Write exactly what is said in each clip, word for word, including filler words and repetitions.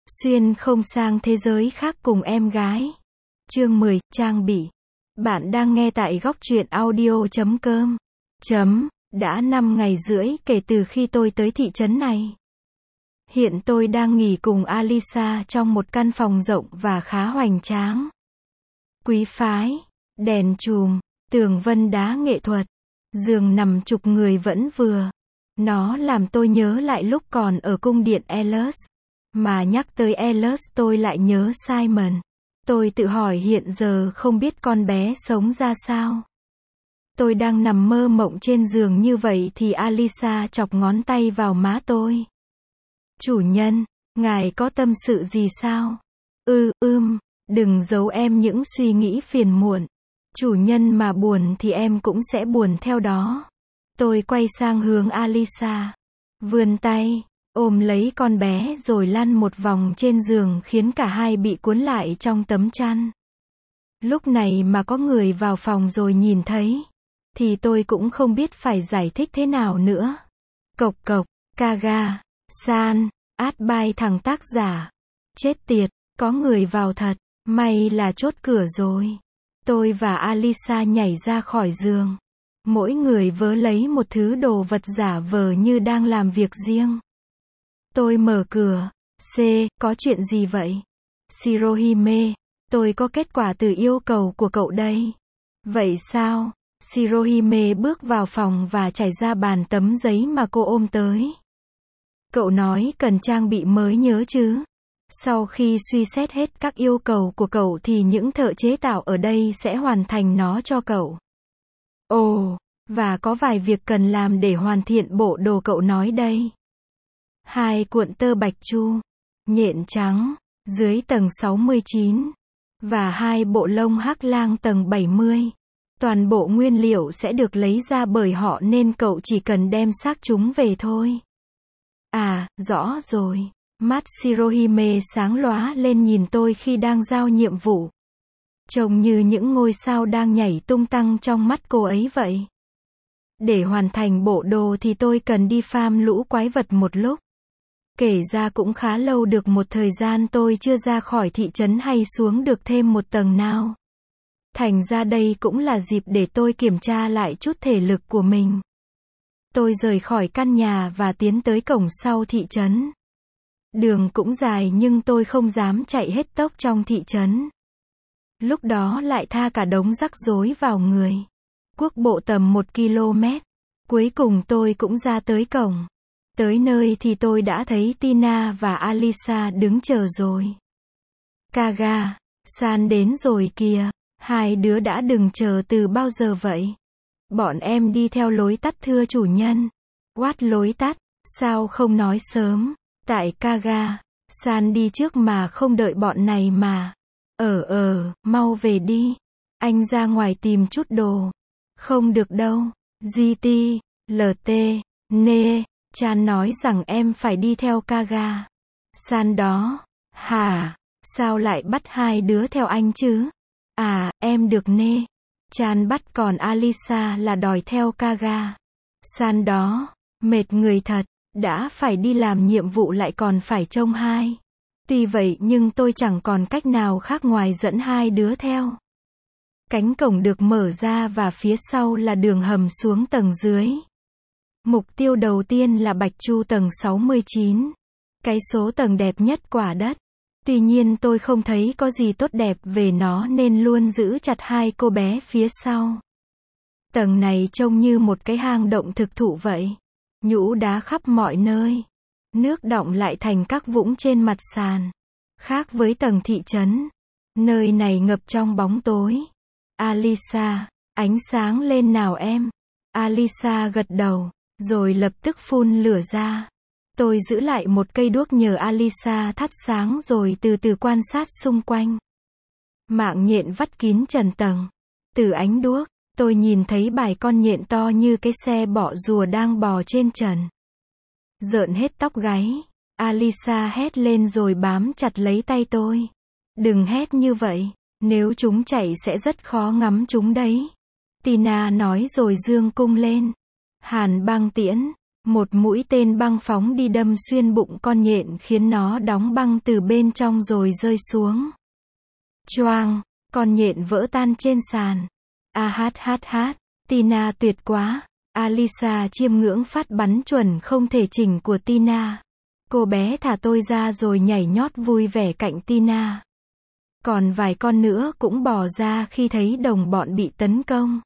Xuyên không sang thế giới khác cùng em gái. Chương mười, trang bị. Bạn đang nghe tại góc truyện audio chấm com. Chấm, đã năm ngày rưỡi kể từ khi tôi tới thị trấn này. Hiện tôi đang nghỉ cùng Alisa trong một căn phòng rộng và khá hoành tráng. Quý phái, đèn chùm, tường vân đá nghệ thuật, giường nằm chục người vẫn vừa. Nó làm tôi nhớ lại lúc còn ở cung điện Ehlers. Mà nhắc tới Ehlers tôi lại nhớ Simon. Tôi tự hỏi hiện giờ không biết con bé sống ra sao. Tôi đang nằm mơ mộng trên giường như vậy thì Alisa chọc ngón tay vào má tôi. Chủ nhân, ngài có tâm sự gì sao? Ừ, ưm, đừng giấu em những suy nghĩ phiền muộn. Chủ nhân mà buồn thì em cũng sẽ buồn theo đó. Tôi quay sang hướng Alisa. Vươn tay, ôm lấy con bé rồi lăn một vòng trên giường khiến cả hai bị cuốn lại trong tấm chăn. Lúc này mà có người vào phòng rồi nhìn thấy, thì tôi cũng không biết phải giải thích thế nào nữa. Cộc cộc, Kaga, san, át bai thằng tác giả. Chết tiệt, có người vào thật, may là chốt cửa rồi. Tôi và Alisa nhảy ra khỏi giường. Mỗi người vớ lấy một thứ đồ vật giả vờ như đang làm việc riêng. Tôi mở cửa. C, có chuyện gì vậy? Shirohime, tôi có kết quả từ yêu cầu của cậu đây. Vậy sao? Shirohime bước vào phòng và trải ra bàn tấm giấy mà cô ôm tới. Cậu nói cần trang bị mới nhớ chứ? Sau khi suy xét hết các yêu cầu của cậu thì những thợ chế tạo ở đây sẽ hoàn thành nó cho cậu. Ồ, và có vài việc cần làm để hoàn thiện bộ đồ cậu nói đây. Hai cuộn tơ bạch chu, nhện trắng, dưới tầng sáu mươi chín. Và hai bộ lông hắc lang tầng bảy mươi. Toàn bộ nguyên liệu sẽ được lấy ra bởi họ nên cậu chỉ cần đem xác chúng về thôi. À, rõ rồi. Mắt Shirohime sáng lóa lên nhìn tôi khi đang giao nhiệm vụ. Trông như những ngôi sao đang nhảy tung tăng trong mắt cô ấy vậy. Để hoàn thành bộ đồ thì tôi cần đi farm lũ quái vật một lúc. Kể ra cũng khá lâu, được một thời gian tôi chưa ra khỏi thị trấn hay xuống được thêm một tầng nào. Thành ra đây cũng là dịp để tôi kiểm tra lại chút thể lực của mình. Tôi rời khỏi căn nhà và tiến tới cổng sau thị trấn. Đường cũng dài nhưng tôi không dám chạy hết tốc trong thị trấn. Lúc đó lại tha cả đống rắc rối vào người. Quốc bộ tầm một ki lô mét. Cuối cùng tôi cũng ra tới cổng. Tới nơi thì tôi đã thấy Tina và Alisa đứng chờ rồi. Kaga, san đến rồi kìa. Hai đứa đã đừng chờ từ bao giờ vậy? Bọn em đi theo lối tắt thưa chủ nhân. What lối tắt? Sao không nói sớm? Tại Kaga, san đi trước mà không đợi bọn này mà. Ờ ờ, mau về đi. Anh ra ngoài tìm chút đồ. Không được đâu. giê tê, lờ tê, nê, Chan nói rằng em phải đi theo Kaga. San đó. Hả? Sao lại bắt hai đứa theo anh chứ? À, em được nê. Chan bắt còn Alisa là đòi theo Kaga. San đó. Mệt người thật. Đã phải đi làm nhiệm vụ lại còn phải trông hai. Tuy vậy nhưng tôi chẳng còn cách nào khác ngoài dẫn hai đứa theo. Cánh cổng được mở ra và phía sau là đường hầm xuống tầng dưới. Mục tiêu đầu tiên là Bạch Chu tầng sáu mươi chín. Cái số tầng đẹp nhất quả đất. Tuy nhiên tôi không thấy có gì tốt đẹp về nó nên luôn giữ chặt hai cô bé phía sau. Tầng này trông như một cái hang động thực thụ vậy. Nhũ đá khắp mọi nơi. Nước đọng lại thành các vũng trên mặt sàn. Khác với tầng thị trấn. Nơi này ngập trong bóng tối. Alisa, ánh sáng lên nào em. Alisa gật đầu, rồi lập tức phun lửa ra. Tôi giữ lại một cây đuốc nhờ Alisa thắp sáng rồi từ từ quan sát xung quanh. Mạng nhện vắt kín trần tầng. Từ ánh đuốc, tôi nhìn thấy vài con nhện to như cái xe bọ rùa đang bò trên trần. Rợn hết tóc gáy. Alisa hét lên rồi bám chặt lấy tay tôi. Đừng hét như vậy. Nếu chúng chạy sẽ rất khó ngắm chúng đấy. Tina nói rồi giương cung lên. Hàn băng tiễn. Một mũi tên băng phóng đi đâm xuyên bụng con nhện khiến nó đóng băng từ bên trong rồi rơi xuống. Choang, con nhện vỡ tan trên sàn. A hát hát hát, Tina tuyệt quá. Alisa chiêm ngưỡng phát bắn chuẩn không thể chỉnh của Tina. Cô bé thả tôi ra rồi nhảy nhót vui vẻ cạnh Tina. Còn vài con nữa cũng bò ra khi thấy đồng bọn bị tấn công.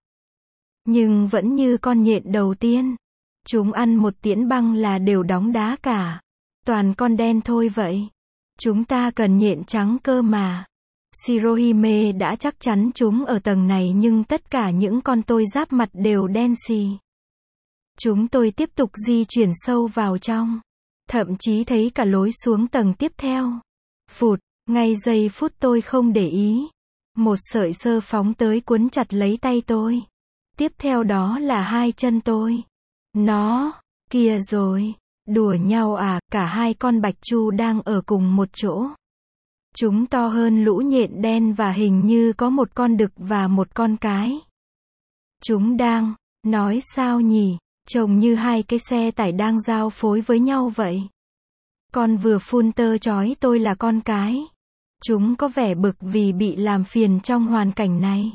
Nhưng vẫn như con nhện đầu tiên. Chúng ăn một tiễn băng là đều đóng đá cả. Toàn con đen thôi vậy. Chúng ta cần nhện trắng cơ mà. Shirohime đã chắc chắn chúng ở tầng này nhưng tất cả những con tôi giáp mặt đều đen xì. Chúng tôi tiếp tục di chuyển sâu vào trong. Thậm chí thấy cả lối xuống tầng tiếp theo. Phụt, ngay giây phút tôi không để ý. Một sợi sơ phóng tới cuốn chặt lấy tay tôi. Tiếp theo đó là hai chân tôi. Nó, kia rồi, đùa nhau à, cả hai con bạch chu đang ở cùng một chỗ. Chúng to hơn lũ nhện đen và hình như có một con đực và một con cái. Chúng đang, nói sao nhỉ, trông như hai cái xe tải đang giao phối với nhau vậy. Con vừa phun tơ chói tôi là con cái. Chúng có vẻ bực vì bị làm phiền trong hoàn cảnh này.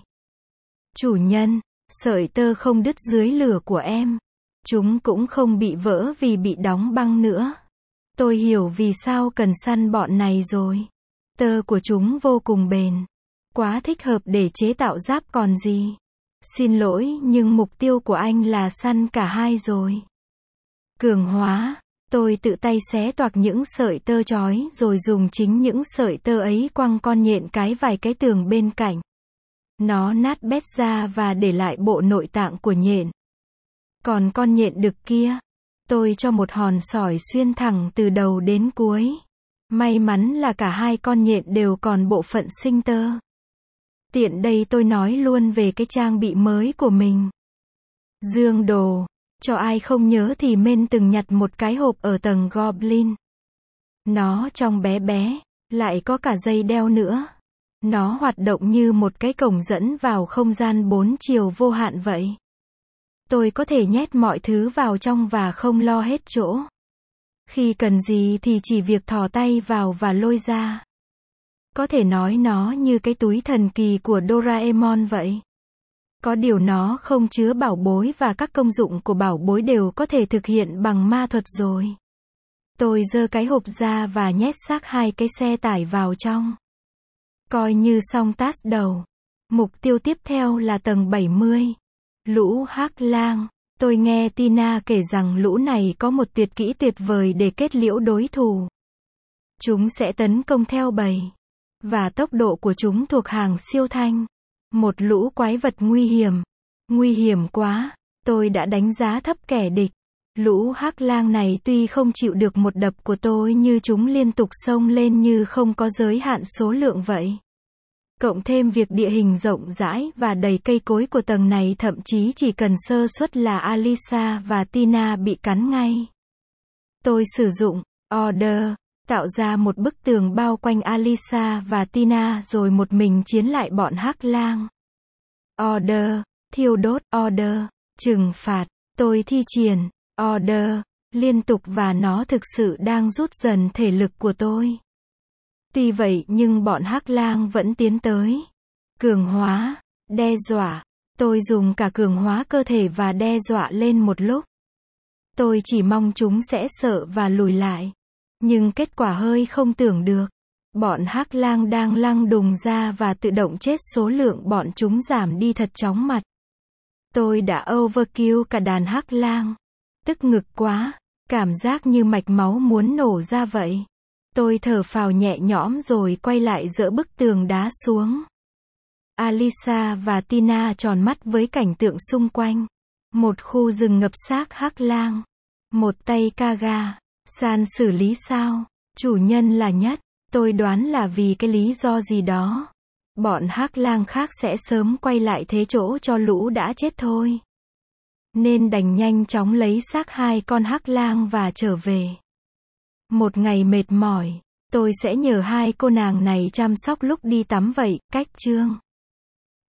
Chủ nhân, sợi tơ không đứt dưới lửa của em. Chúng cũng không bị vỡ vì bị đóng băng nữa. Tôi hiểu vì sao cần săn bọn này rồi. Tơ của chúng vô cùng bền. Quá thích hợp để chế tạo giáp còn gì. Xin lỗi nhưng mục tiêu của anh là săn cả hai rồi. Cường hóa. Tôi tự tay xé toạc những sợi tơ chói rồi dùng chính những sợi tơ ấy quăng con nhện cái vài cái tường bên cạnh. Nó nát bét ra và để lại bộ nội tạng của nhện. Còn con nhện đực kia, tôi cho một hòn sỏi xuyên thẳng từ đầu đến cuối. May mắn là cả hai con nhện đều còn bộ phận sinh tơ. Tiện đây tôi nói luôn về cái trang bị mới của mình. Dương đồ. Cho ai không nhớ thì men từng nhặt một cái hộp ở tầng Goblin. Nó trông bé bé, lại có cả dây đeo nữa. Nó hoạt động như một cái cổng dẫn vào không gian bốn chiều vô hạn vậy. Tôi có thể nhét mọi thứ vào trong và không lo hết chỗ. Khi cần gì thì chỉ việc thò tay vào và lôi ra. Có thể nói nó như cái túi thần kỳ của Doraemon vậy. Có điều nó không chứa bảo bối và các công dụng của bảo bối đều có thể thực hiện bằng ma thuật rồi. Tôi giơ cái hộp ra và nhét xác hai cái xe tải vào trong. Coi như xong task đầu. Mục tiêu tiếp theo là tầng bảy mươi. Lũ hắc lang. Tôi nghe Tina kể rằng lũ này có một tuyệt kỹ tuyệt vời để kết liễu đối thủ. Chúng sẽ tấn công theo bầy. Và tốc độ của chúng thuộc hàng siêu thanh. Một lũ quái vật nguy hiểm. Nguy hiểm quá. Tôi đã đánh giá thấp kẻ địch. Lũ hắc lang này tuy không chịu được một đập của tôi như chúng liên tục xông lên như không có giới hạn số lượng vậy. Cộng thêm việc địa hình rộng rãi và đầy cây cối của tầng này thậm chí chỉ cần sơ suất là Alisa và Tina bị cắn ngay. Tôi sử dụng Order, tạo ra một bức tường bao quanh Alisa và Tina rồi một mình chiến lại bọn hắc lang. Order, thiêu đốt, Order, trừng phạt, tôi thi triển, Order, liên tục và nó thực sự đang rút dần thể lực của tôi. Tuy vậy nhưng bọn hắc lang vẫn tiến tới. Cường hóa, đe dọa, tôi dùng cả cường hóa cơ thể và đe dọa lên một lúc. Tôi chỉ mong chúng sẽ sợ và lùi lại. Nhưng kết quả hơi không tưởng được. Bọn hắc lang đang lăng đùng ra và tự động chết số lượng bọn chúng giảm đi thật chóng mặt. Tôi đã overkill cả đàn hắc lang. Tức ngực quá, cảm giác như mạch máu muốn nổ ra vậy. Tôi thở phào nhẹ nhõm rồi quay lại dỡ bức tường đá xuống. Alisa và Tina tròn mắt với cảnh tượng xung quanh. Một khu rừng ngập xác hắc lang. Một tay Kaga. San xử lý sao? Chủ nhân là nhất. Tôi đoán là vì cái lý do gì đó. Bọn hắc lang khác sẽ sớm quay lại thế chỗ cho lũ đã chết thôi. Nên đành nhanh chóng lấy xác hai con hắc lang và trở về. Một ngày mệt mỏi, tôi sẽ nhờ hai cô nàng này chăm sóc lúc đi tắm vậy, cách chương.